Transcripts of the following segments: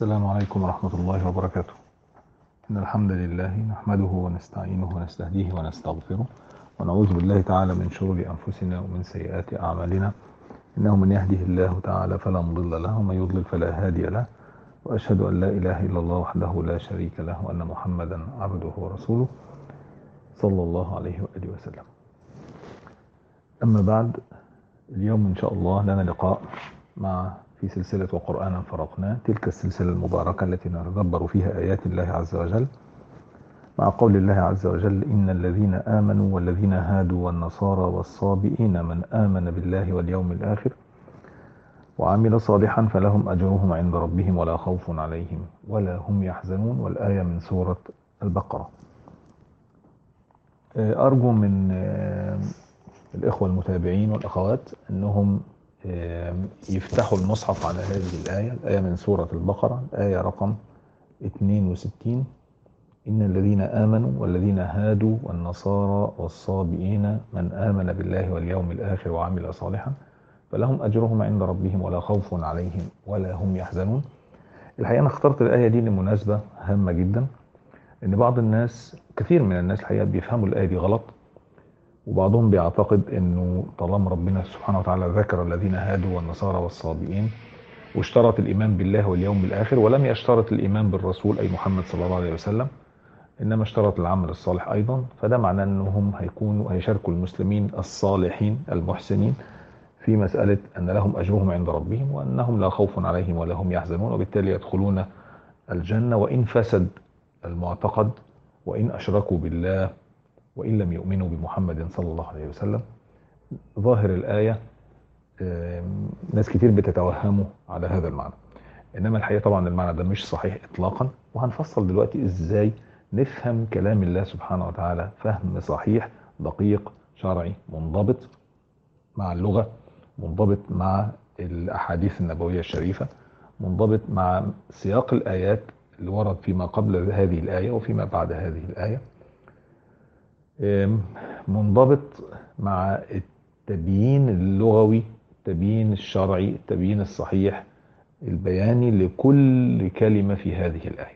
السلام عليكم ورحمة الله وبركاته. إن الحمد لله نحمده ونستعينه ونستهديه ونستغفره ونعوذ بالله تعالى من شرور أنفسنا ومن سيئات أعمالنا. إنه من يهده الله تعالى فلا مضل له ومن يضلل فلا هادي له، وأشهد أن لا إله إلا الله وحده لا شريك له وأن محمدا عبده ورسوله صلى الله عليه وآله وسلم. أما بعد، اليوم إن شاء الله لنا لقاء في سلسلة وقرآنا فرقناه، تلك السلسلة المباركة التي نتدبر فيها آيات الله عز وجل، مع قول الله عز وجل: إن الذين آمنوا والذين هادوا والنصارى والصابئين من آمن بالله واليوم الآخر وعمل صالحا فلهم أجرهم عند ربهم ولا خوف عليهم ولا هم يحزنون. والآية من سورة البقرة. أرجو من الإخوة المتابعين والأخوات أنهم يفتحوا المصحف على هذه الآية من سورة البقرة، الآية رقم 62: إن الذين آمنوا والذين هادوا والنصارى والصابئين من آمن بالله واليوم الآخر وعمل صالحا فلهم أجرهم عند ربهم ولا خوف عليهم ولا هم يحزنون. الحقيقة أنا اخترت الآية دي لمناسبة هامة جدا، إن بعض الناس، كثير من الناس الحقيقة، بيفهموا الآية دي غلط، وبعضهم بيعتقد انه طالما ربنا سبحانه وتعالى ذكر الذين هادوا والنصارى والصابئين واشترط الايمان بالله واليوم الاخر ولم يشترط الايمان بالرسول اي محمد صلى الله عليه وسلم، انما اشترط العمل الصالح ايضا، فده معناه انهم هيشاركوا المسلمين الصالحين المحسنين في مسألة ان لهم اجرهم عند ربهم وانهم لا خوف عليهم ولا هم يحزنون، وبالتالي يدخلون الجنة وان فسد المعتقد وان اشركوا بالله وإن لم يؤمنوا بمحمد صلى الله عليه وسلم. ظاهر الآية ناس كتير بتتوهموا على هذا المعنى، إنما الحقيقة طبعا المعنى ده مش صحيح إطلاقا، وهنفصل دلوقتي إزاي نفهم كلام الله سبحانه وتعالى فهم صحيح دقيق شرعي منضبط مع اللغة، منضبط مع الأحاديث النبوية الشريفة، منضبط مع سياق الآيات اللي ورد فيما قبل هذه الآية وفيما بعد هذه الآية، منضبط مع التبيين اللغوي، التبيين الشرعي، التبيين الصحيح البياني لكل كلمة في هذه الآية.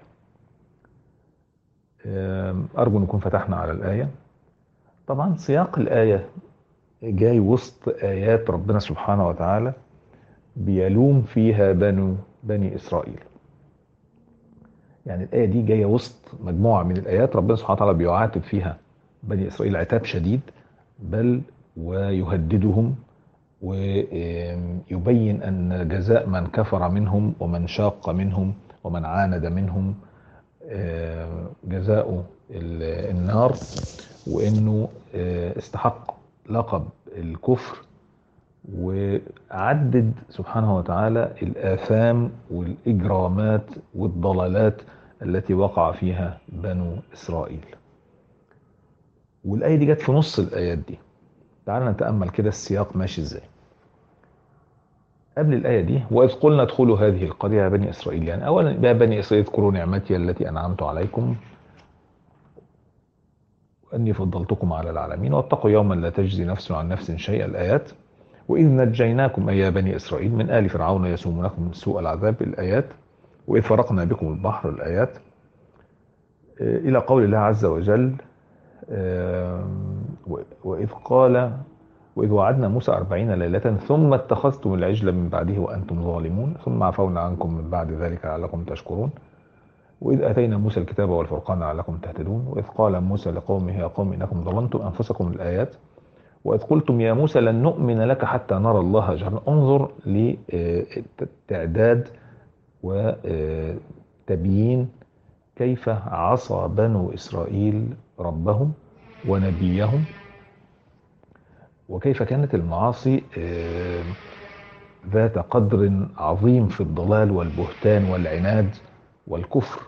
أرجو نكون فتحنا على الآية. طبعا سياق الآية جاي وسط آيات ربنا سبحانه وتعالى بيلوم فيها بني إسرائيل. يعني الآية دي جاية وسط مجموعة من الآيات ربنا سبحانه وتعالى بيعاتب فيها بني إسرائيل عتاب شديد، بل ويهددهم ويبين أن جزاء من كفر منهم ومن شاق منهم ومن عاند منهم جزاؤه النار، وأنه استحق لقب الكفر، وعدد سبحانه وتعالى الآثام والإجرامات والضلالات التي وقع فيها بنو إسرائيل. والآية دي جت في نص الآيات دي. تعال نتأمل كده السياق ماشي ازاي. قبل الآية دي: وإذ قلنا ادخلوا هذه القرية يا بني إسرائيل، يعني أولا يا بني إسرائيل اذكروا نعمتي التي أنعمت عليكم وأني فضلتكم على العالمين واتقوا يوما لا تجزي نفس عن نفس شيئا، الآيات. وإذ نجيناكم أي يا بني إسرائيل من آل فرعون يسومونكم سوء العذاب، الآيات. وإذ فرقنا بكم البحر، الآيات، إلى قول الله عز وجل: وإذ وعدنا موسى 40 ليلة ثم اتخذتم العجل من بعده وأنتم ظالمون ثم عفونا عنكم من بعد ذلك لعلكم تشكرون. وإذ أتينا موسى الكتاب والفرقان لعلكم تهتدون. وإذ قال موسى لقومه يا قوم إنكم ظلمتم أنفسكم، الآيات. وإذ قلتم يا موسى لن نؤمن لك حتى نرى الله جهرا. انظر لتعداد وتبيين كيف عصى بنو إسرائيل ربهم ونبيهم، وكيف كانت المعاصي ذات قدر عظيم في الضلال والبهتان والعناد والكفر،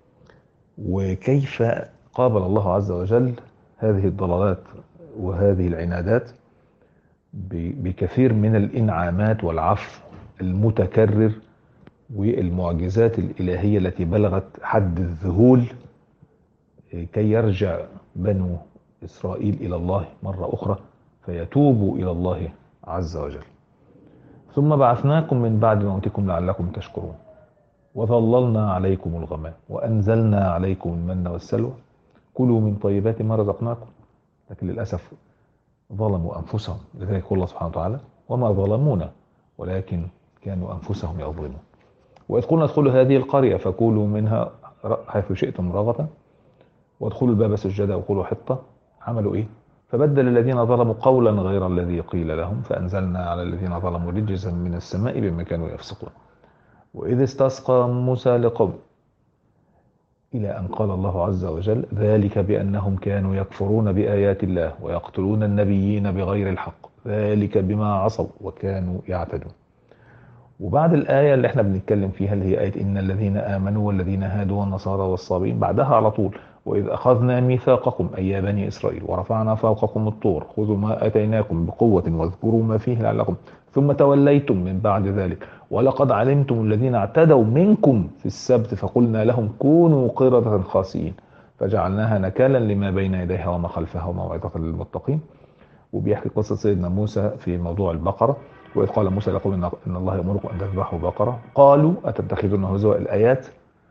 وكيف قابل الله عز وجل هذه الضلالات وهذه العنادات بكثير من الإنعامات والعفو المتكرر والمعجزات الإلهية التي بلغت حد الذهول، كي يرجع بنو إسرائيل إلى الله مرة أخرى فيتوبوا إلى الله عز وجل. ثم بعثناكم من بعد موتكم لعلكم تشكرون. وظللنا عليكم الغمام وأنزلنا عليكم المن والسلوى كلوا من طيبات ما رزقناكم. لكن للأسف ظلموا أنفسهم، لذلك يقول الله سبحانه وتعالى وما ظلمونا ولكن كانوا أنفسهم يظلمون. وإذ قلنا ادخلوا هذه القرية فكلوا منها حيث شئتم رغدا وادخلوا الباب سجدا وقولوا حطة. عملوا إيه؟ فبدل الذين ظلموا قولا غير الذي قيل لهم فأنزلنا على الذين ظلموا رجزا من السماء بما كانوا يفسقون. وإذ استسقى موسى لقوم إلى أن قال الله عز وجل ذلك بأنهم كانوا يكفرون بآيات الله ويقتلون النبيين بغير الحق ذلك بما عصوا وكانوا يعتدون. وبعد الآية اللي احنا بنتكلم فيها اللي هي آية إن الذين آمنوا والذين هادوا والنصارى والصابئين، بعدها على طول وإذ أخذنا ميثاقكم أي يا بني إسرائيل ورفعنا فوقكم الطور خذوا ما آتيناكم بقوة واذكروا ما فيه لعلكم ثم توليتم من بعد ذلك ولقد علمتم الذين اعتدوا منكم في السبت فقلنا لهم كونوا قردة خاسئين فجعلناها نكالا لما بين يديها وما خلفها وموعظة للمتقين. وبيحكي قصة سيدنا موسى في موضوع البقرة. وإذ قال موسى لقوم إن الله يأمركم أن تذبحوا بقرة قالوا أتتخذون هزوا الآيات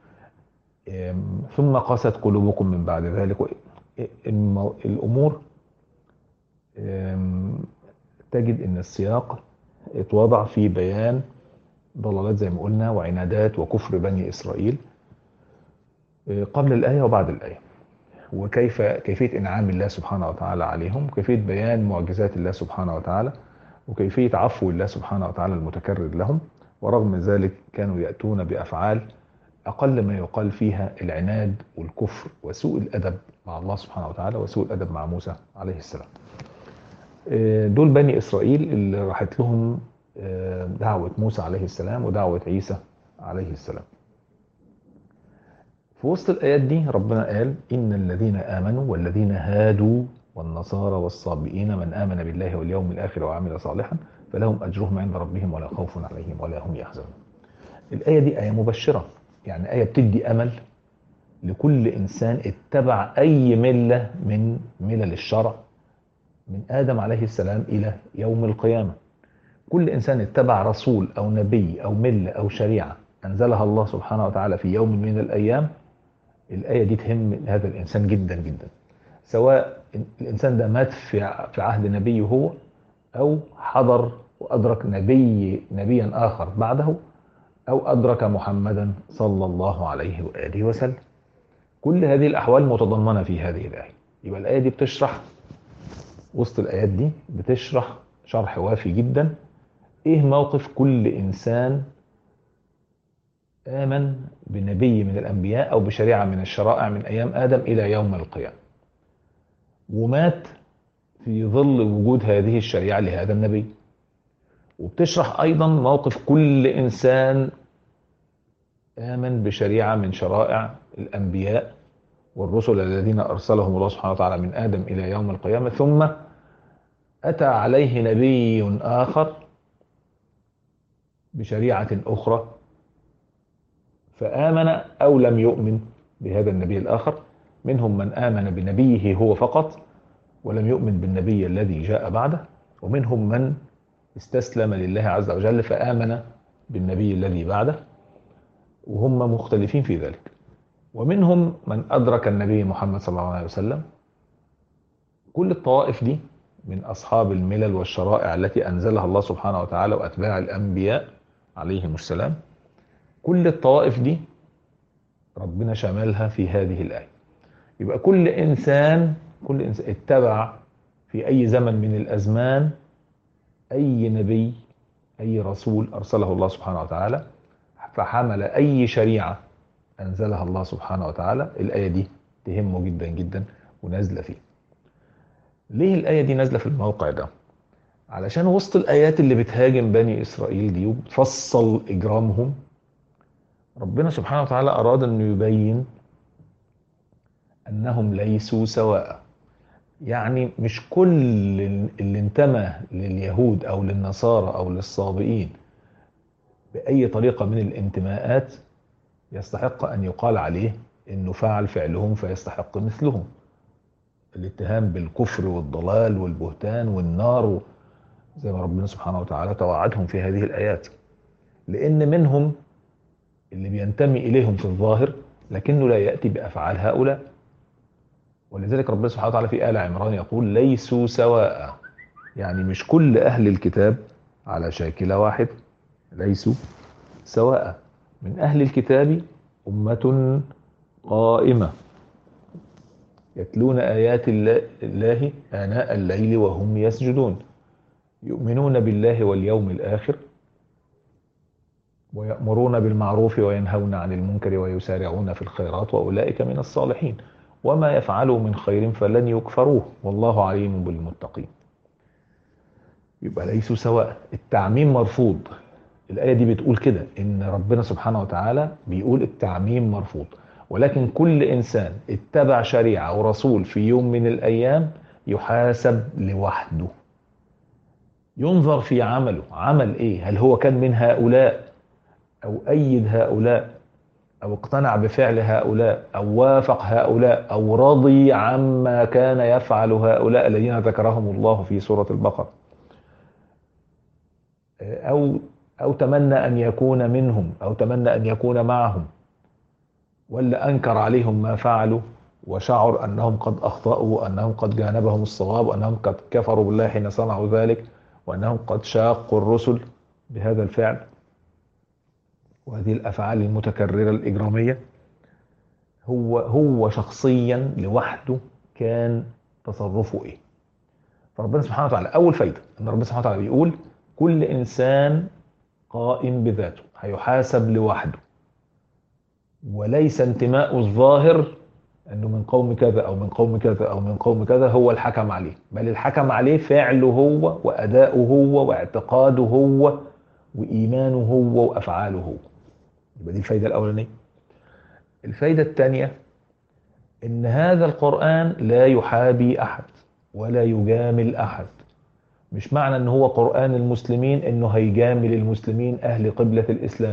ثم قست قلوبكم من بعد ذلك. الأمور تجد أن السياق اتوضع في بيان ضلالات زي ما قلنا وعنادات وكفر بني إسرائيل قبل الآية وبعد الآية، كيفية إنعام الله سبحانه وتعالى عليهم، كيفية بيان معجزات الله سبحانه وتعالى، وكيفية عفو الله سبحانه وتعالى المتكرر لهم. ورغم ذلك كانوا يأتون بأفعال أقل ما يقال فيها العناد والكفر وسوء الأدب مع الله سبحانه وتعالى وسوء الأدب مع موسى عليه السلام. دول بني إسرائيل اللي راحت لهم دعوة موسى عليه السلام ودعوة عيسى عليه السلام. في وسط الآيات دي ربنا قال إن الذين آمنوا والذين هادوا والنصارى والصابئين من آمن بالله واليوم الآخر وعمل صالحا فلهم أجرهم عند ربهم ولا خوف عليهم ولا هم يحزنون. الآية دي آية مبشرة، يعني آية بتدي أمل لكل إنسان اتبع أي ملة من ملل الشرع من آدم عليه السلام إلى يوم القيامة. كل إنسان اتبع رسول أو نبي أو ملة أو شريعة أنزلها الله سبحانه وتعالى في يوم من الأيام، الآية دي تهم هذا الإنسان جدا جدا، سواء الإنسان ده مات في عهد نبيه هو أو حضر وأدرك نبيا آخر بعده أو أدرك محمدا صلى الله عليه وآله وسلم. كل هذه الأحوال متضمنة في هذه الآية. يبقى الآية دي بتشرح، وسط الآيات دي بتشرح شرح وافي جدا إيه موقف كل إنسان آمن بنبي من الأنبياء أو بشريعة من الشرائع من أيام آدم إلى يوم القيامة ومات في ظل وجود هذه الشريعة لهذا النبي. وبتشرح أيضا موقف كل إنسان آمن بشريعة من شرائع الأنبياء والرسل الذين أرسلهم الله سبحانه وتعالى من آدم إلى يوم القيامة ثم أتى عليه نبي آخر بشريعة أخرى فآمن أو لم يؤمن بهذا النبي الآخر. منهم من آمن بنبيه هو فقط ولم يؤمن بالنبي الذي جاء بعده، ومنهم من استسلم لله عز وجل فآمن بالنبي الذي بعده، وهم مختلفين في ذلك. ومنهم من أدرك النبي محمد صلى الله عليه وسلم. كل الطوائف دي من أصحاب الملل والشرائع التي أنزلها الله سبحانه وتعالى وأتباع الأنبياء عليهم السلام، كل الطوائف دي ربنا شملها في هذه الآية. يبقى كل إنسان اتبع في أي زمن من الأزمان أي نبي أي رسول أرسله الله سبحانه وتعالى فحمل أي شريعة أنزلها الله سبحانه وتعالى، الآية دي تهمه جدا جدا ونازلة فيه. ليه الآية دي نازلة في الموقع ده؟ علشان وسط الآيات اللي بتهاجم بني إسرائيل دي وبتفصل إجرامهم، ربنا سبحانه وتعالى أراد أن يبين أنهم ليسوا سواء. يعني مش كل اللي انتمى لليهود أو للنصارى أو للصابئين بأي طريقة من الانتماءات يستحق أن يقال عليه أنه فعل فعلهم فيستحق مثلهم. الاتهام بالكفر والضلال والبهتان والنار زي ما ربنا سبحانه وتعالى توعدهم في هذه الآيات، لأن منهم اللي بينتمي إليهم في الظاهر، لكنه لا يأتي بأفعال هؤلاء. ولذلك ربنا سبحانه وتعالى في آل عمران يقول ليسوا سواء، يعني مش كل أهل الكتاب على شاكلة واحد، ليسوا سواء. من أهل الكتاب أمة قائمة يتلون آيات الله آناء الليل وهم يسجدون، يؤمنون بالله واليوم الآخر، ويأمرون بالمعروف وينهون عن المنكر ويسارعون في الخيرات وأولئك من الصالحين، وما يفعلوا من خير فلن يكفروه والله عليم بالمتقين. يبقى ليسوا سواء، التعميم مرفوض. الآية دي بتقول كده، إن ربنا سبحانه وتعالى بيقول التعميم مرفوض، ولكن كل إنسان اتبع شريعة ورسول في يوم من الأيام يحاسب لوحده، ينظر في عمله، عمل إيه، هل هو كان من هؤلاء أو أيد هؤلاء أو اقتنع بفعل هؤلاء أو وافق هؤلاء أو رضي عما كان يفعل هؤلاء الذين ذكرهم الله في سورة البقرة، أو أو تمنى أن يكون منهم أو تمنى أن يكون معهم، ولا أنكر عليهم ما فعلوا وشعر أنهم قد أخطأوا وأنهم قد جانبهم الصواب وأنهم قد كفروا بالله حين صنعوا ذلك وأنهم قد شاقوا الرسل بهذا الفعل وهذه الأفعال المتكررة الإجرامية. هو شخصيا لوحده كان تصرفه إيه؟ فربنا سبحانه وتعالى أول فايدة أن ربنا سبحانه وتعالى بيقول كل إنسان قائم بذاته هيحاسب لوحده، وليس انتماء الظاهر انه من قوم كذا او من قوم كذا او من قوم كذا هو الحكم عليه، بل الحكم عليه فعله هو واداؤه هو واعتقاده هو وايمانه هو وافعاله هو. يبقى دي الفايده الاولانيه. الفايده الثانيه ان هذا القران لا يحابي احد ولا يجامل احد. مش معنى ان هو قران المسلمين انه هيجامل المسلمين اهل قبله الاسلام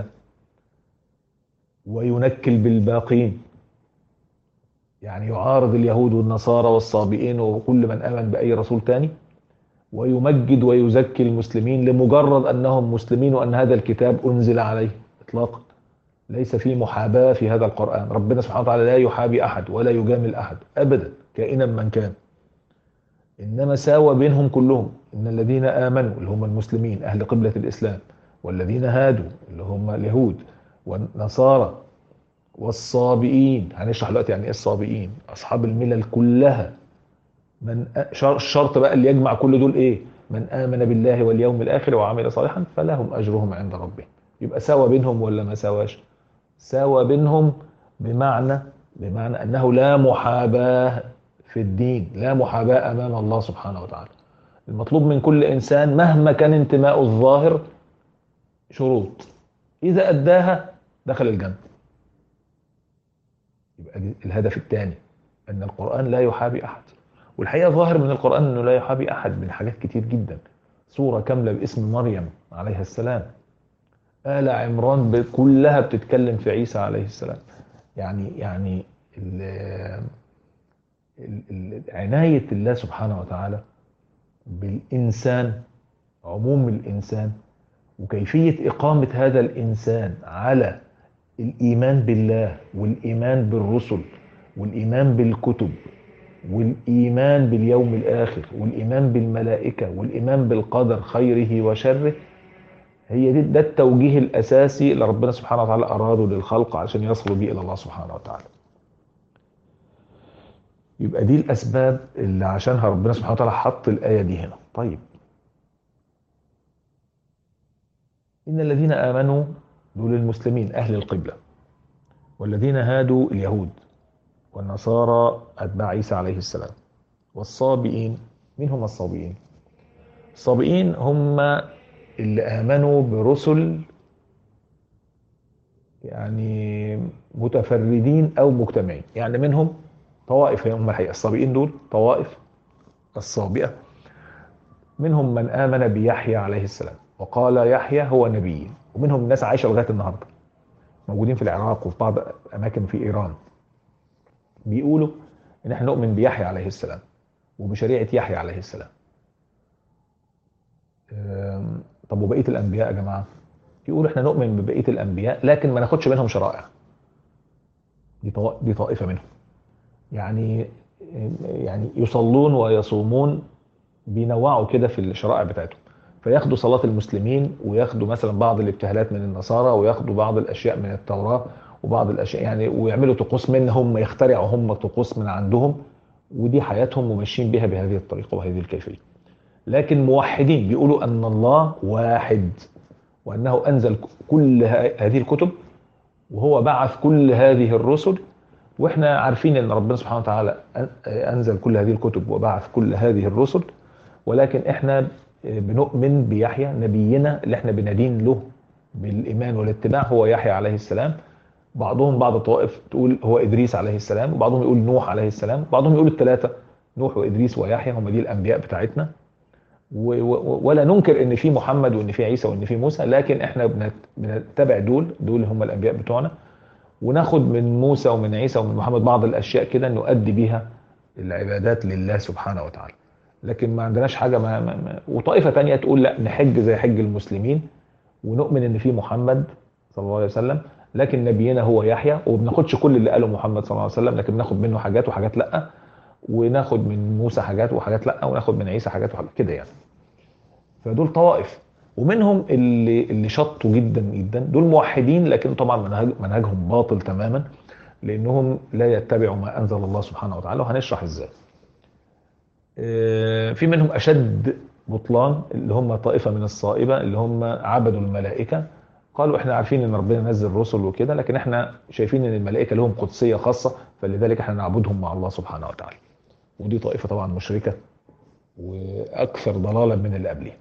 وينكل بالباقين، يعني يعارض اليهود والنصارى والصابئين وكل من آمن بأي رسول تاني ويمجد ويزكي المسلمين لمجرد أنهم مسلمين وأن هذا الكتاب أنزل عليه إطلاقا. ليس في محاباة في هذا القرآن، ربنا سبحانه وتعالى لا يحابي أحد ولا يجامل أحد أبدا كائنا من كان، إنما ساوى بينهم كلهم. إن الذين آمنوا اللي هم المسلمين أهل قبلة الإسلام، والذين هادوا اللي هم اليهود والنصارى والصابئين، هنشرح دلوقتي يعني ايه الصابئين، اصحاب الملل كلها، من الشرط بقى اللي يجمع كل دول ايه؟ من امن بالله واليوم الاخر وعمل صالحا فلهم اجرهم عند ربهم. يبقى ساوى بينهم ولا ما سواش؟ ساوى بينهم، بمعنى انه لا محاباه في الدين، لا محاباه امام الله سبحانه وتعالى. المطلوب من كل انسان مهما كان انتماءه الظاهر شروط، اذا اداها دخل الجنه. يبقى الهدف الثاني ان القرآن لا يحابي احد. والحقيقة ظاهر من القرآن انه لا يحابي احد من حاجات كتير جدا. سورة كاملة باسم مريم عليها السلام، آل عمران كلها بتتكلم في عيسى عليه السلام. يعني عناية الله سبحانه وتعالى بالإنسان، عموم الإنسان، وكيفية إقامة هذا الإنسان على الإيمان بالله والإيمان بالرسل والإيمان بالكتب والإيمان باليوم الآخر والإيمان بالملائكة والإيمان بالقدر خيره وشره، هي ده التوجيه الأساسي اللي ربنا سبحانه وتعالى أراده للخلق عشان يصلوا بيه إلى الله سبحانه وتعالى. يبقى دي الأسباب اللي عشانها ربنا سبحانه وتعالى حط الآية دي هنا. طيب، إن الذين آمنوا دول المسلمين أهل القبلة، والذين هادوا اليهود، والنصارى أتباع عيسى عليه السلام، والصابئين. مين هم الصابئين؟ الصابئين هم اللي آمنوا برسل يعني متفردين أو مجتمعين، يعني منهم طوائف، هم الحقيقة الصابئين دول طوائف الصابئة. منهم من آمن بيحيى عليه السلام وقال يحيى هو نبي، ومنهم ناس عايشة لغاية النهاردة موجودين في العراق وفي بعض أماكن في إيران بيقولوا إن احنا نؤمن بيحيى عليه السلام وبشريعة يحيى عليه السلام. طب وبقية الأنبياء يا جماعة؟ يقولوا احنا نؤمن ببقية الأنبياء لكن ما ناخدش منهم شرائع. دي طائفة منهم. يعني يعني يصلون ويصومون، بينوعوا كده في الشرائع بتاعتهم، فياخدوا صلاة المسلمين وياخدوا مثلا بعض الابتهالات من النصارى وياخدوا بعض الأشياء من التوراة وبعض الأشياء يعني، ويعملوا طقوس منهم، يخترعوا هم طقوس من عندهم، ودي حياتهم وماشيين بها بهذه الطريقة وهذه الكيفية. لكن موحدين بيقولوا أن الله واحد، وأنه أنزل كل هذه الكتب، وهو بعث كل هذه الرسل. واحنا عارفين ان ربنا سبحانه وتعالى انزل كل هذه الكتب وبعث كل هذه الرسل، ولكن احنا بنؤمن بيحيى نبينا اللي احنا بندين له بالايمان والاتباع، هو يحيى عليه السلام. بعض الطوائف تقول هو ادريس عليه السلام، وبعضهم يقول نوح عليه السلام، وبعضهم يقول الثلاثه، نوح وادريس ويحيى هم دي الانبياء بتاعتنا. ولا ننكر ان في محمد وان في عيسى وان في موسى، لكن احنا بنتبع دول هم الانبياء بتوعنا، وناخد من موسى ومن عيسى ومن محمد بعض الاشياء كده نؤدي بيها العبادات لله سبحانه وتعالى. لكن ما عندناش حاجه وطائفه تانية تقول لا نحج زي حج المسلمين، ونؤمن ان في محمد صلى الله عليه وسلم، لكن نبينا هو يحيى، وبناخدش كل اللي قاله محمد صلى الله عليه وسلم، لكن بناخد منه حاجات وحاجات لا، وناخد من موسى حاجات وحاجات لا، وناخد من عيسى حاجات وحاجات كده يعني. فدول طوائف. ومنهم اللي شطوا جدا جدا، دول موحدين لكن طبعا منهجهم باطل تماما، لانهم لا يتبعوا ما انزل الله سبحانه وتعالى، وهنشرح ازاي. في منهم اشد بطلان، اللي هم طائفه من الصائبه، اللي هم عبدوا الملائكه. قالوا احنا عارفين ان ربنا نزل رسل وكده، لكن احنا شايفين ان الملائكه لهم قدسيه خاصه، فلذلك احنا نعبدهم مع الله سبحانه وتعالى. ودي طائفه طبعا مشركه واكثر ضلالا من اللي قبلها.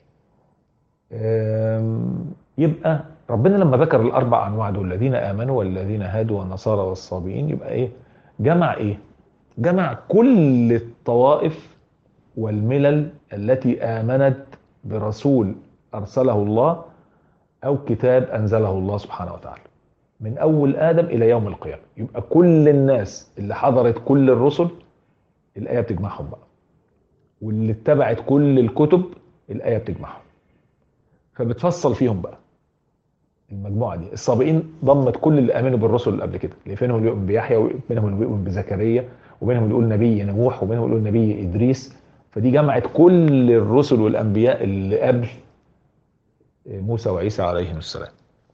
يبقى ربنا لما ذكر الاربع انواع دول، الذين امنوا والذين هادوا والنصارى والصابئين، يبقى ايه؟ جمع ايه؟ جمع كل الطوائف والملل التي امنت برسول ارسله الله او كتاب انزله الله سبحانه وتعالى، من اول ادم الى يوم القيامه. يبقى كل الناس اللي حضرت كل الرسل الايه بتجمعهم بقى، واللي اتبعت كل الكتب الايه بتجمعهم، فبتفصل فيهم بقى. المجموعه دي السابقين ضمت كل اللي امنوا بالرسل اللي قبل كده، اللي منهم اللي يؤمن بيحيى، ومنهم اللي يؤمن بزكريا، ومنهم اللي يقول نبي نوح، ومنهم اللي يقول نبي ادريس. فدي جمعت كل الرسل والانبياء اللي قبل موسى وعيسى عليهم السلام.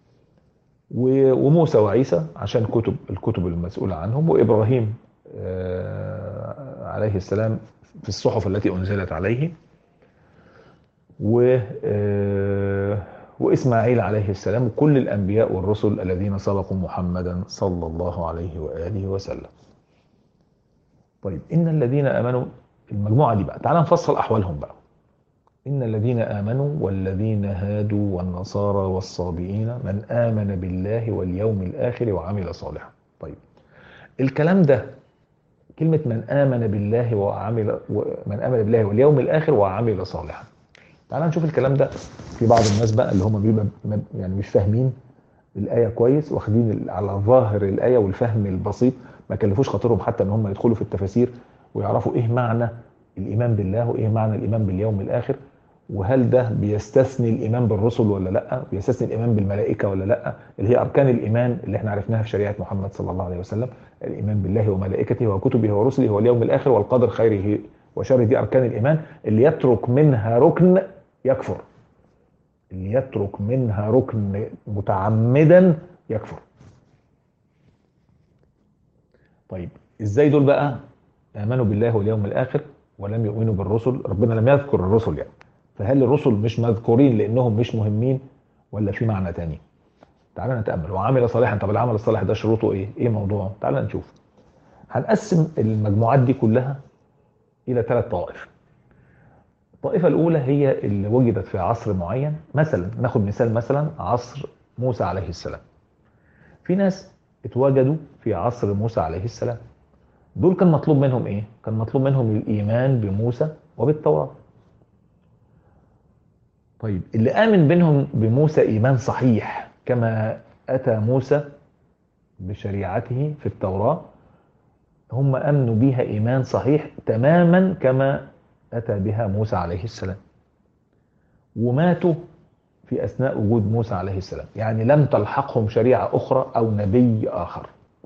وموسى وعيسى عشان الكتب المسؤوله عنهم، وابراهيم عليه السلام في الصحف التي انزلت عليه، وإسماعيل عليه السلام، وكل الأنبياء والرسل الذين سبقوا محمدا صلى الله عليه وآله وسلم. طيب إن الذين آمنوا، المجموعة دي بقى تعال نفصل أحوالهم بقى. إن الذين آمنوا والذين هادوا والنصارى والصابئين من آمن بالله واليوم الآخر وعمل صالحا. طيب الكلام ده، كلمة من آمن بالله من آمن بالله واليوم الآخر وعمل صالحا، تعال نشوف الكلام ده. في بعض الناس بقى اللي هم بيبقى يعني مش فاهمين الآية كويس، واخدين على ظاهر الآية والفهم البسيط، ما كلفوش خاطرهم حتى ان هم يدخلوا في التفاسير ويعرفوا ايه معنى الإيمان بالله وايه معنى الإيمان باليوم الآخر، وهل ده بيستثني الإيمان بالرسل ولا لا، بيستثني الإيمان بالملائكة ولا لا، اللي هي أركان الإيمان اللي احنا عرفناها في شريعة محمد صلى الله عليه وسلم. الإيمان بالله وملائكته وكتبه ورسله واليوم الآخر والقدر خيره وشره، دي أركان الإيمان. اللي يترك منها ركن يكفر، اللي يترك منها ركن متعمدا يكفر. طيب ازاي دول بقى امنوا بالله واليوم الاخر ولم يؤمنوا بالرسل؟ ربنا لم يذكر الرسل يعني، فهل الرسل مش مذكورين لانهم مش مهمين، ولا في معنى تاني؟ تعال نتامل. وعمل صالحا، طب العمل الصالح ده شروطه ايه؟ ايه موضوعه؟ تعال نشوف. هنقسم المجموعات دي كلها الى 3 طوائف. الطائفة الأولى هي اللي وجدت في عصر معين، مثلا ناخد مثال، مثلا عصر موسى عليه السلام. في ناس اتوجدوا في عصر موسى عليه السلام، دول كان مطلوب منهم ايه؟ كان مطلوب منهم الإيمان بموسى وبالتوراة. طيب اللي آمن بينهم بموسى إيمان صحيح كما أتى موسى بشريعته في التوراة، هم آمنوا بها إيمان صحيح تماما كما أتى بها موسى عليه السلام، وماتوا في أثناء وجود موسى عليه السلام، يعني لم تلحقهم شريعة أخرى أو نبي آخر.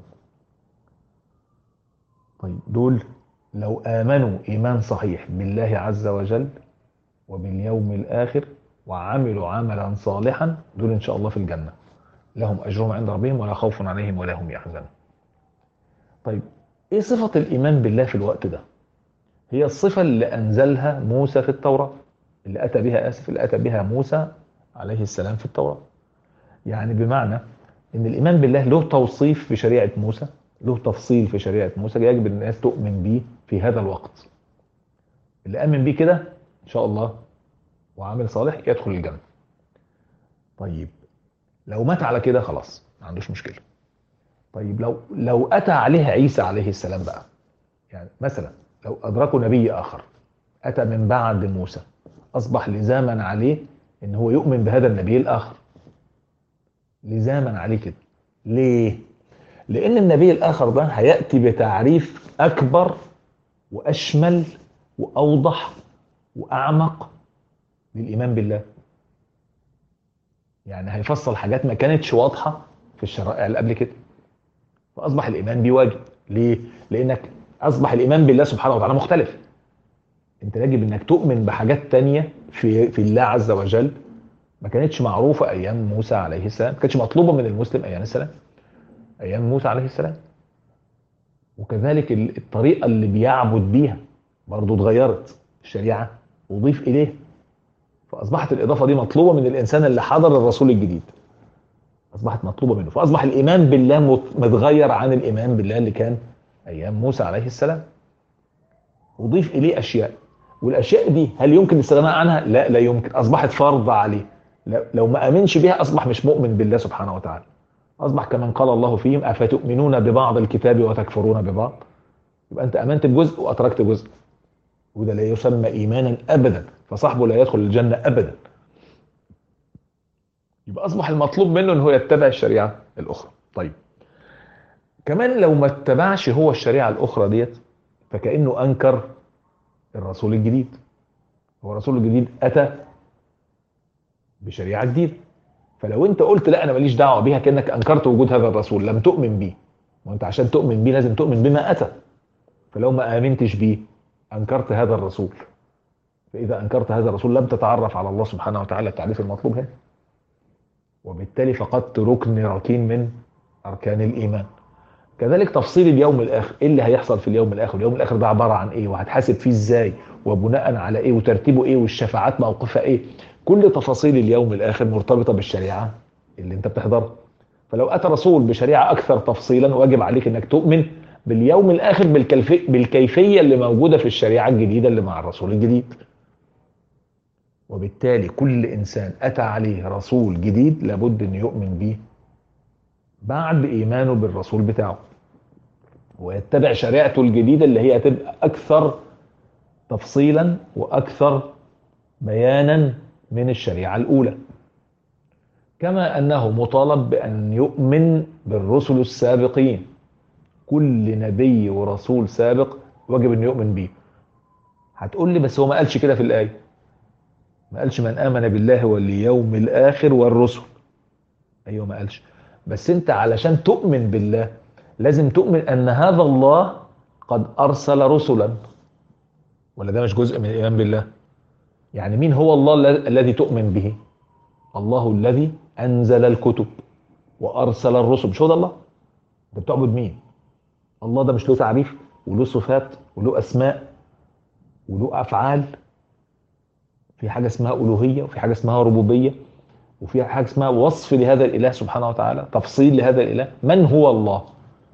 طيب دول لو آمنوا إيمان صحيح بالله عز وجل وباليوم الآخر وعملوا عملا صالحا، دول إن شاء الله في الجنة، لهم أجرهم عند ربهم ولا خوف عليهم ولا هم يحزنون. طيب إيه صفة الإيمان بالله في الوقت ده؟ هي الصفة اللي أنزلها موسى في التوراة، اللي أتى بها موسى عليه السلام في التوراة. يعني بمعنى إن الإيمان بالله له توصيف في شريعة موسى، له تفصيل في شريعة موسى، يجب الناس تؤمن به في هذا الوقت. اللي آمن به كده إن شاء الله وعمل صالح يدخل الجنة. طيب لو مات على كده خلاص ما عندوش مشكلة. طيب لو أتى عليه عيسى عليه السلام بقى، يعني مثلا لو أدركوا نبي آخر أتى من بعد موسى، أصبح لزاما عليه إن هو يؤمن بهذا النبي الآخر، لزاما عليه كده. ليه؟ لأن النبي الآخر ده هيأتي بتعريف أكبر وأشمل وأوضح وأعمق للإيمان بالله. يعني هيفصل حاجات ما كانتش واضحة في الشرائع اللي قبل كده، فأصبح الإيمان بيه واجب. ليه؟ لأنك أصبح الإيمان بالله سبحانه وتعالى مختلف. أنت يجب أنك تؤمن بحاجات تانية في الله عز وجل ما كانتش معروفة أيام موسى عليه السلام، ما كانتش مطلوبة من المسلم أيام موسى عليه السلام. وكذلك الطريقة اللي بيعبد بيها برضو اتغيرت، الشريعة أضيف إليه، فأصبحت الإضافة دي مطلوبة من الإنسان اللي حضر الرسول الجديد، أصبحت مطلوبة منه، فأصبح الإيمان بالله متغير عن الإيمان بالله اللي كان أيام موسى عليه السلام. أضيف إليه أشياء، والأشياء دي هل يمكن الاستغناء عنها؟ لا، لا يمكن، أصبحت فرض عليه. لو ما آمنش بها أصبح مش مؤمن بالله سبحانه وتعالى، أصبح كمن قال الله فيهم أفتؤمنون ببعض الكتاب وتكفرون ببعض. يبقى أنت آمنت بجزء وأتركت جزء، وده لا يسمى إيمانا أبدا، فصاحبه لا يدخل الجنة أبدا. يبقى أصبح المطلوب منه أنه يتبع الشريعة الأخرى. طيب كمان لو ما اتبعش هو الشريعة الأخرى ديت، فكأنه أنكر الرسول الجديد. هو الرسول الجديد أتى بشريعة جديدة، فلو أنت قلت لا أنا ماليش دعوة بيها، كأنك أنكرت وجود هذا الرسول، لم تؤمن بيه. وأنت عشان تؤمن بيه لازم تؤمن بما أتى، فلو ما آمنتش بيه أنكرت هذا الرسول. فإذا أنكرت هذا الرسول لم تتعرف على الله سبحانه وتعالى التعريف المطلوب هنا، وبالتالي فقدت ركن ركين من أركان الإيمان. كذلك تفصيل اليوم الآخر، إيه اللي هيحصل في اليوم الآخر؟ اليوم الآخر ده عبارة عن إيه؟ وهتحاسب فيه إزاي؟ وبناء على إيه؟ وترتيبه إيه؟ والشفاعات موقفها إيه؟ كل تفاصيل اليوم الآخر مرتبطة بالشريعة اللي أنت بتحضرها. فلو أتى رسول بشريعة أكثر تفصيلا، واجب عليك إنك تؤمن باليوم الآخر بالكيفية اللي موجودة في الشريعة الجديدة اللي مع الرسول الجديد. وبالتالي كل إنسان أتى عليه رسول جديد لابد أن يؤمن به بعد إيمانه بالرسول بتاعه، ويتبع شريعته الجديدة اللي هي هتبقى أكثر تفصيلا وأكثر بيانا من الشريعة الأولى. كما أنه مطالب بأن يؤمن بالرسل السابقين، كل نبي ورسول سابق واجب أن يؤمن به. هتقول لي بس هو ما قالش كده في الآية، ما قالش من آمن بالله واليوم الآخر والرسل. أيوه ما قالش، بس أنت علشان تؤمن بالله لازم تؤمن أن هذا الله قد أرسل رسلا، ولا ده مش جزء من الإيمان بالله؟ يعني مين هو الله الذي تؤمن به؟ الله الذي أنزل الكتب وأرسل الرسل، مش هو ده الله؟ أنت بتعبد مين؟ الله ده مش له تعريف وله صفات وله أسماء وله أفعال؟ في حاجة اسمها ألوهية، وفي حاجة اسمها ربوبية، وفي حاجة اسمها وصف لهذا الإله سبحانه وتعالى، تفصيل لهذا الإله، من هو الله؟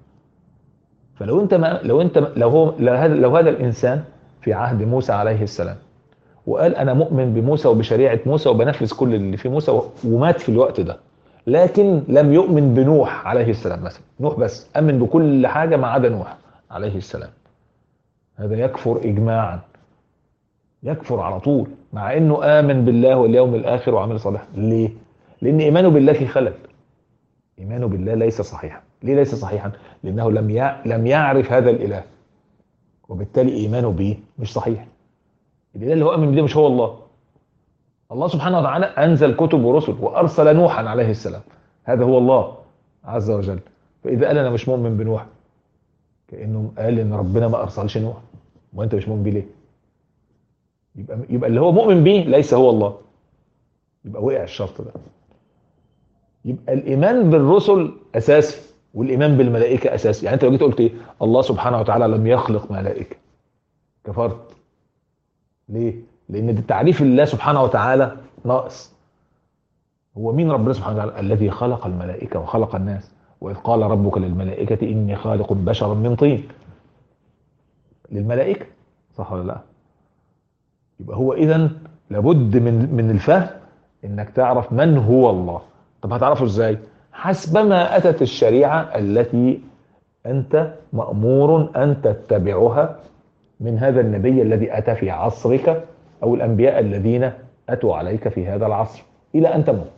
فلو انت ما لو انت لو هو لو هذا الانسان في عهد موسى عليه السلام وقال انا مؤمن بموسى وبشريعه موسى وبنفذ كل اللي في موسى، ومات في الوقت ده، لكن لم يؤمن بنوح عليه السلام مثلا، نوح بس امن بكل حاجه ما عدا نوح عليه السلام، هذا يكفر اجماعا، يكفر على طول، مع انه امن بالله واليوم الاخر وعمل صالح. ليه؟ لان ايمانه بالله فيه خلل، ايمانه بالله ليس صحيحا. ليه ليس صحيحا؟ لانه لم يعرف هذا الاله، وبالتالي ايمانه به مش صحيح. الاله اللي هو امن بيه مش هو الله. الله سبحانه وتعالى انزل كتب ورسل وارسل نوحا عليه السلام، هذا هو الله عز وجل. فاذا قال انا مش مؤمن بنوح، كانه قال ان ربنا ما ارسلش نوح، وانت مش مؤمن بيه ليه؟ يبقى اللي هو مؤمن بيه ليس هو الله، يبقى وقع الشرط ده. يبقى الايمان بالرسل اساسي، والايمان بالملائكه اساسي. يعني انت لو جيت قلت ايه الله سبحانه وتعالى لم يخلق ملائكه، كفرت. ليه؟ لان تعريف الله سبحانه وتعالى ناقص. هو مين ربنا سبحانه وتعالى؟ الذي خلق الملائكه وخلق الناس. واذ قال ربك للملائكه اني خالق بشرا من طين. للملائكه، صح ولا لا؟ يبقى هو اذا لابد من الفهم، انك تعرف من هو الله. طب هتعرفه ازاي؟ حسبما اتت الشريعه التي انت مامور ان تتبعها من هذا النبي الذي اتى في عصرك، او الانبياء الذين اتوا عليك في هذا العصر الى ان تموت.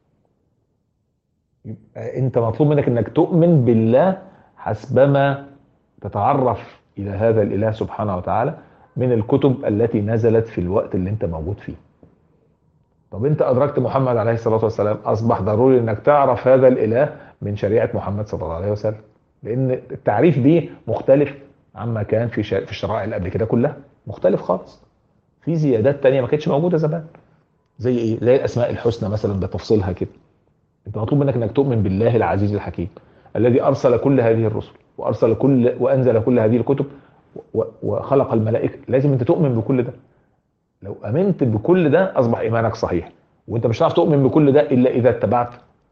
يبقى انت مطلوب منك انك تؤمن بالله حسبما تتعرف الى هذا الاله سبحانه وتعالى من الكتب التي نزلت في الوقت اللي انت موجود فيه. طب انت ادركت محمد عليه الصلاه والسلام، اصبح ضروري انك تعرف هذا الاله من شريعه محمد صلى الله عليه وسلم، لان التعريف دي مختلف عما كان في الشرائع اللي قبل كده كلها، مختلف خالص. في زيادات تانية ما كانتش موجوده زمان. زي ايه؟ زي الاسماء الحسنى مثلا بتفصيلها كده. انت مطلوب منك انك تؤمن بالله العزيز الحكيم الذي ارسل كل هذه الرسل وانزل كل هذه الكتب وخلق الملائكه. لازم انت تؤمن بكل ده. لو امنت بكل ده اصبح ايمانك صحيح. وانت مش هتعرف تؤمن بكل ده الا اذا اتبعت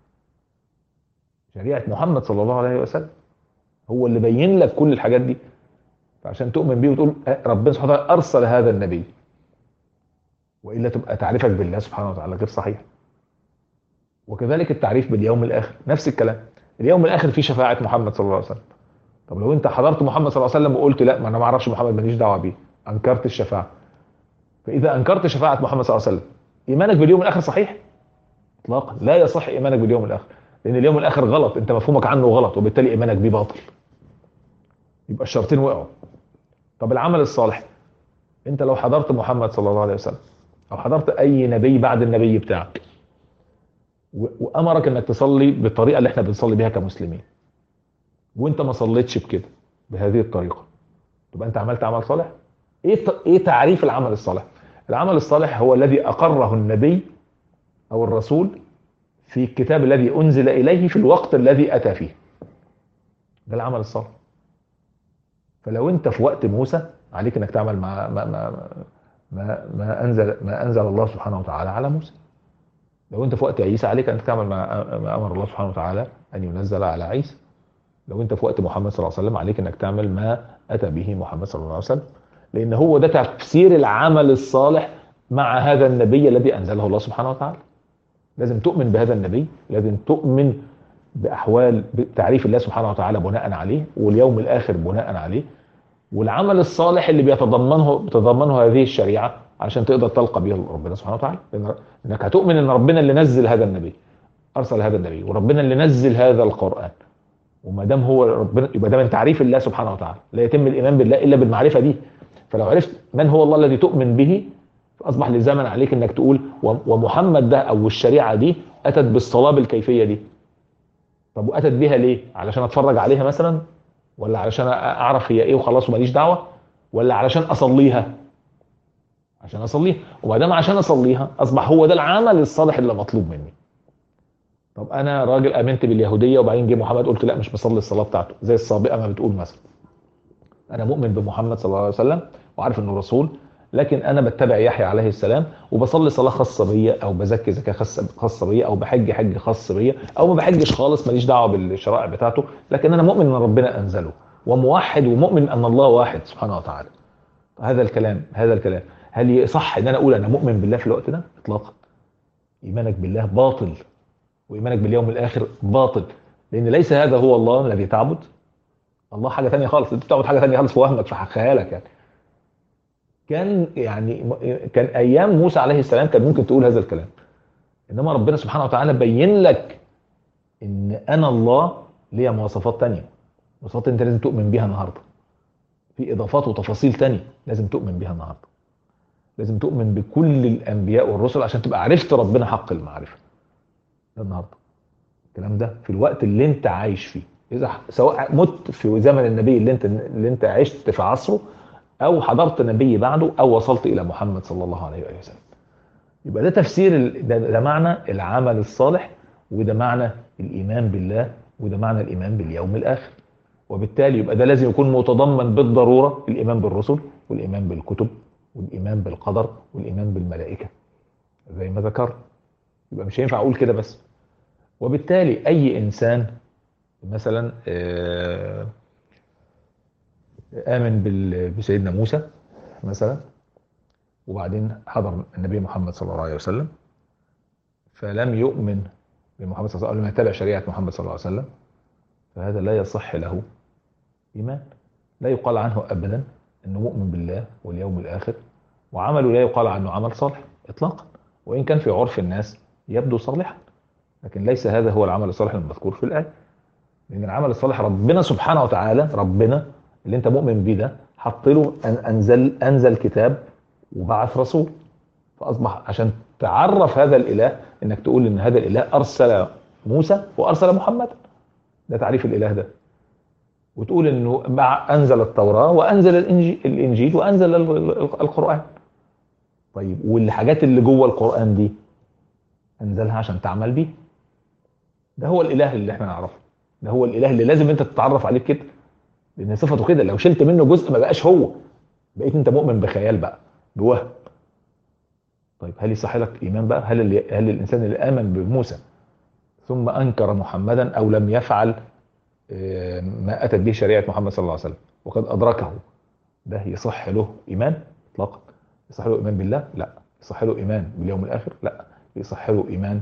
شريعه محمد صلى الله عليه وسلم. هو اللي بين لك كل الحاجات دي، فعشان تؤمن بيه وتقول ربنا سبحانه وتعالى ارسل هذا النبي، والا تبقى تعريفك بالله سبحانه وتعالى غير صحيح. وكذلك التعريف باليوم الاخر نفس الكلام. اليوم الاخر فيه شفاعه محمد صلى الله عليه وسلم. طب لو انت حضرت محمد صلى الله عليه وسلم وقلت لا، ما انا ما اعرفش محمد، ماليش دعوه بيه، انكرت الشفاعه. فاذا انكرت شفاعه محمد صلى الله عليه وسلم، ايمانك باليوم الاخر صحيح؟ اطلاقا لا يصح ايمانك باليوم الاخر، لان اليوم الاخر غلط، انت مفهومك عنه غلط، وبالتالي ايمانك بيه باطل. يبقى الشرطين وقعوا. طب العمل الصالح، انت لو حضرت محمد صلى الله عليه وسلم، او حضرت اي نبي بعد النبي بتاعك، وامرك انك تصلي بالطريقه اللي احنا بنصلي بيها كمسلمين، وانت ما صليتش بكده بهذه الطريقه، تبقى انت عملت عمل صالح؟ ايه تعريف العمل الصالح؟ العمل الصالح هو الذي اقره النبي او الرسول في الكتاب الذي انزل اليه في الوقت الذي اتى فيه. ده العمل الصالح. فلو انت في وقت موسى، عليك انك تعمل ما انزل الله سبحانه وتعالى على موسى. لو انت في وقت عيسى، عليك انك تعمل ما امر الله سبحانه وتعالى ان ينزل على عيسى. لو انت في وقت محمد صلى الله عليه وسلم، عليك انك تعمل ما اتى به محمد صلى الله عليه وسلم، لان هو ده تفسير العمل الصالح مع هذا النبي الذي انزله الله سبحانه وتعالى. لازم تؤمن بهذا النبي، لازم تؤمن باحوال بتعريف الله سبحانه وتعالى بناء عليه، واليوم الاخر بناء عليه، والعمل الصالح اللي بتتضمنه هذه الشريعه علشان تقدر تلقى به ربنا سبحانه وتعالى. انك هتؤمن ان ربنا اللي نزل هذا النبي، ارسل هذا النبي، وربنا اللي نزل هذا القران. وما دام هو ربنا، يبقى ده من تعريف الله سبحانه وتعالى. لا يتم الايمان بالله الا بالمعرفه دي. فلو عرفت من هو الله الذي تؤمن به، فاصبح لزاما عليك انك تقول ومحمد ده او الشريعه دي اتت بالصلاه بالكيفيه دي. طب واتت بيها ليه؟ علشان اتفرج عليها مثلا، ولا علشان اعرف هي ايه وخلاص وماليش دعوه، ولا علشان اصليها؟ عشان اصليها. وما دام عشان اصليها، اصبح هو ده العمل الصالح اللي مطلوب مني. طب انا راجل امنت باليهوديه، وبعدين جه محمد قلت لا مش بصلي الصلاه بتاعته، زي السابقه ما بتقول مثلا. انا مؤمن بمحمد صلى الله عليه وسلم وعارف انه رسول، لكن انا بتبع يحيى عليه السلام، وبصلي صلاه خاصه بيا، او بزكي زكاه خاصه بيا، او بحج حج خاص بيا، او ما بحجش خالص، ماليش دعوه بالشرائع بتاعته، لكن انا مؤمن ان ربنا انزله، وموحد ومؤمن ان الله واحد سبحانه وتعالى. هذا الكلام هل يصح ان انا اقول انا مؤمن بالله في الوقت ده؟ اطلاقا. ايمانك بالله باطل، وايمانك باليوم الاخر باطل، لان ليس هذا هو الله الذي تعبد. الله حاجه ثانيه خالص، انت بتعبد حاجه ثانيه خالص في وهمك، في خيالك يعني. كان ايام موسى عليه السلام كان ممكن تقول هذا الكلام، انما ربنا سبحانه وتعالى بين لك ان انا الله ليا مواصفات تانية، مواصفات انت لازم تؤمن بيها النهارده، في اضافات وتفاصيل تانية لازم تؤمن بيها النهارده. لازم تؤمن بكل الانبياء والرسل عشان تبقى عرفت ربنا حق المعرفه. ده النهارده الكلام ده في الوقت اللي انت عايش فيه، اذا سواء مت في زمن النبي اللي انت عشت في عصره، او حضرت نبي بعده، او وصلت الى محمد صلى الله عليه وآله وسلم. يبقى ده تفسير ده معنى العمل الصالح، وده معنى الايمان بالله، وده معنى الايمان باليوم الاخر. وبالتالي يبقى ده لازم يكون متضمن بالضروره الايمان بالرسل، والايمان بالكتب، والايمان بالقدر، والايمان بالملائكه زي ما ذكر. يبقى مش هينفع اقول كده بس. وبالتالي اي انسان مثلا امن بسيدنا موسى مثلا، وبعدين حضر النبي محمد صلى الله عليه وسلم، فلم يؤمن بمحمد صلى الله عليه وسلم، لم يتبع شريعه محمد صلى الله عليه وسلم، فهذا لا يصح له ايمان. لا يقال عنه ابدا انه مؤمن بالله واليوم الاخر، وعمله لا يقال عنه عمل صالح اطلاقا، وان كان في عرف الناس يبدو صالحا، لكن ليس هذا هو العمل الصالح المذكور في الايه. لان العمل الصالح ربنا سبحانه وتعالى، ربنا اللي انت مؤمن بيه ده حط له انزل كتاب وبعث رسول، فاصبح عشان تعرف هذا الاله انك تقول ان هذا الاله ارسل موسى وارسل محمد. ده تعريف الاله ده. وتقول انه انزل التوراه وانزل الانجيل وانزل القران. طيب والحاجات اللي جوه القران دي انزلها عشان تعمل بيه. ده هو الاله اللي احنا نعرفه، ده هو الاله اللي لازم انت تتعرف عليه كده، لان صفته كده. لو شلت منه جزء ما بقاش هو، بقيت انت مؤمن بخيال بقى، بوهم. طيب هل يصح لك ايمان بقى؟ هل الانسان اللي امن بموسى ثم انكر محمدا او لم يفعل ما اتت به شريعه محمد صلى الله عليه وسلم وقد ادركه، ده يصح له ايمان؟ اطلاقا. يصح له ايمان بالله؟ لا. يصح له ايمان باليوم الاخر؟ لا. يصح له ايمان،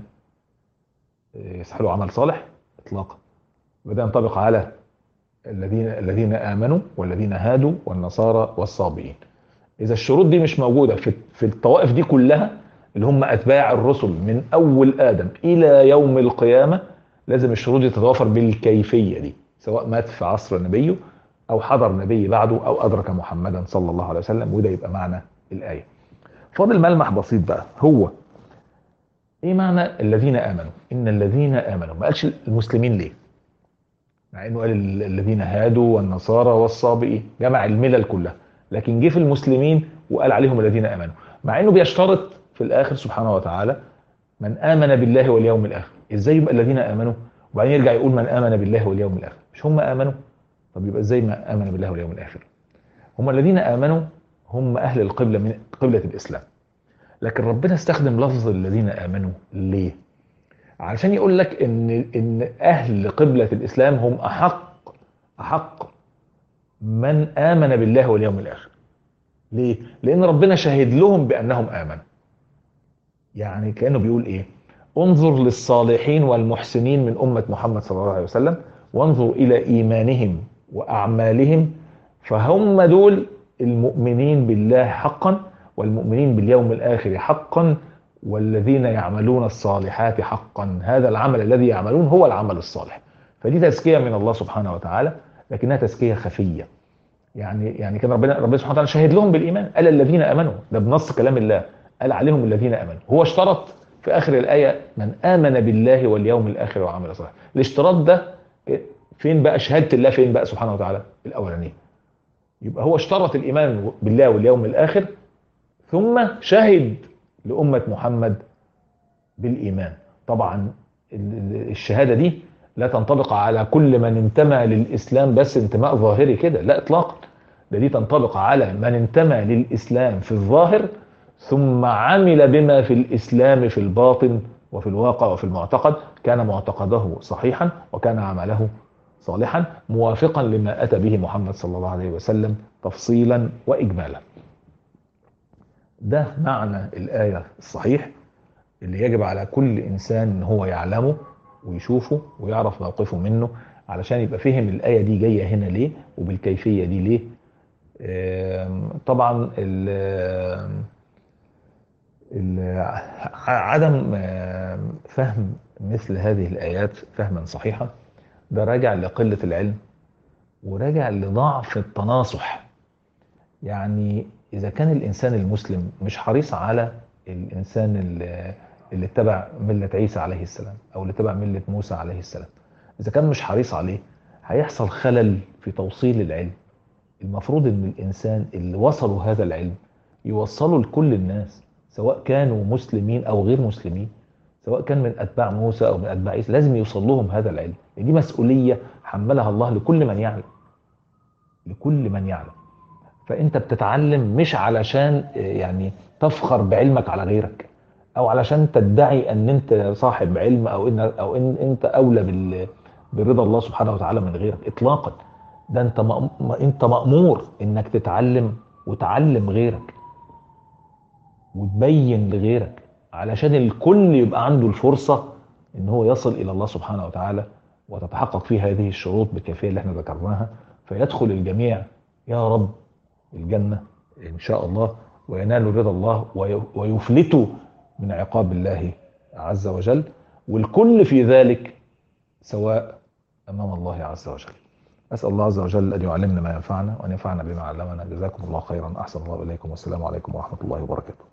يصح له عمل صالح؟ اطلاقا. وده ينطبق على الذين امنوا والذين هادوا والنصارى والصابئين. اذا الشروط دي مش موجوده في الطوائف دي كلها اللي هم اتباع الرسل من اول ادم الى يوم القيامه، لازم الشروط دي تتوافر بالكيفيه دي، سواء مات في عصر نبيه او حضر نبي بعده او ادرك محمدا صلى الله عليه وسلم. وده يبقى معنى الايه. فاضل ملمح بسيط بقى، هو ايه معنى الذين امنوا؟ ان الذين امنوا، ما قالش المسلمين ليه؟ مع انه قال الذين هادوا والنصارى والصابئين، جمع الملل كلها، لكن جه في المسلمين وقال عليهم الذين امنوا، مع انه بيشترط في الاخر سبحانه وتعالى من امن بالله واليوم الاخر. ازاي يبقى الذين امنوا وبعدين يرجع يقول من امن بالله واليوم الاخر؟ مش هم امنوا؟ طب يبقى ازاي ما امن بالله واليوم الاخر؟ هم الذين امنوا هم اهل القبله من قبله الاسلام، لكن ربنا استخدم لفظ الذين امنوا ليه؟ علشان يقول لك ان اهل قبلة الاسلام هم احق من امن بالله واليوم الاخر. ليه؟ لان ربنا شهد لهم بانهم امنوا. يعني كانه بيقول ايه؟ انظر للصالحين والمحسنين من امة محمد صلى الله عليه وسلم، وانظر الى ايمانهم واعمالهم، فهم دول المؤمنين بالله حقا، والمؤمنين باليوم الاخر حقا، والذين يعملون الصالحات حقا. هذا العمل الذي يعملون هو العمل الصالح. فدي تزكية من الله سبحانه وتعالى، لكنها تزكية خفية. يعني كان ربنا سبحانه وتعالى شهد لهم بالايمان، قال الذين امنوا، ده بنص كلام الله، قال عليهم الذين امنوا. هو اشترط في اخر الايه من امن بالله واليوم الاخر وعمل صالحا. الاشتراط ده فين بقى شهاده الله؟ فين بقى سبحانه وتعالى؟ الاولانيه. يبقى هو اشترط الايمان بالله واليوم الاخر، ثم شهد لامه محمد بالايمان. طبعا الشهاده دي لا تنطبق على كل من انتمى للاسلام بس انتماء ظاهري كده، لا اطلاقا. ده دي تنطبق على من انتمى للاسلام في الظاهر ثم عمل بما في الاسلام في الباطن وفي الواقع وفي المعتقد، كان معتقده صحيحا وكان عمله صالحا موافقا لما اتى به محمد صلى الله عليه وسلم تفصيلا واجمالا. ده معنى الايه الصحيح اللي يجب على كل انسان ان هو يعلمه ويشوفه ويعرف موقفه منه، علشان يبقى فهم الآية دي جاية هنا ليه وبالكيفية دي ليه. طبعا عدم فهم مثل هذه الآيات فهما صحيحا ده راجع لقلة العلم، وراجع لضعف التناصح. يعني إذا كان الإنسان المسلم مش حريص على الإنسان اللي اتبع ملة عيسى عليه السلام أو اللي اتبع ملة موسى عليه السلام، إذا كان مش حريص عليه هيحصل خلل في توصيل العلم. المفروض إن الإنسان اللي وصلوا هذا العلم يوصلوا لكل الناس، سواء كانوا مسلمين أو غير مسلمين، سواء كان من أتباع موسى أو من أتباع عيسى، لازم يوصل لهم هذا العلم. دي مسؤولية حملها الله لكل من يعلم، لكل من يعلم. فانت بتتعلم مش علشان يعني تفخر بعلمك على غيرك، او علشان تدعي ان انت صاحب علم، او ان انت اولى برضا الله سبحانه وتعالى من غيرك اطلاقا. ده انت مأمور انك تتعلم وتعلم غيرك وتبين لغيرك، علشان الكل يبقى عنده الفرصة ان هو يصل الى الله سبحانه وتعالى، وتتحقق فيه هذه الشروط بالكيفية اللي احنا ذكرناها، فيدخل الجميع يا رب الجنة إن شاء الله، وينالوا رضا الله ويفلتوا من عقاب الله عز وجل، والكل في ذلك سواء أمام الله عز وجل. أسأل الله عز وجل أن يعلمنا ما ينفعنا وأن ينفعنا بما علمنا. جزاكم الله خيرا، أحسن الله إليكم، والسلام عليكم ورحمة الله وبركاته.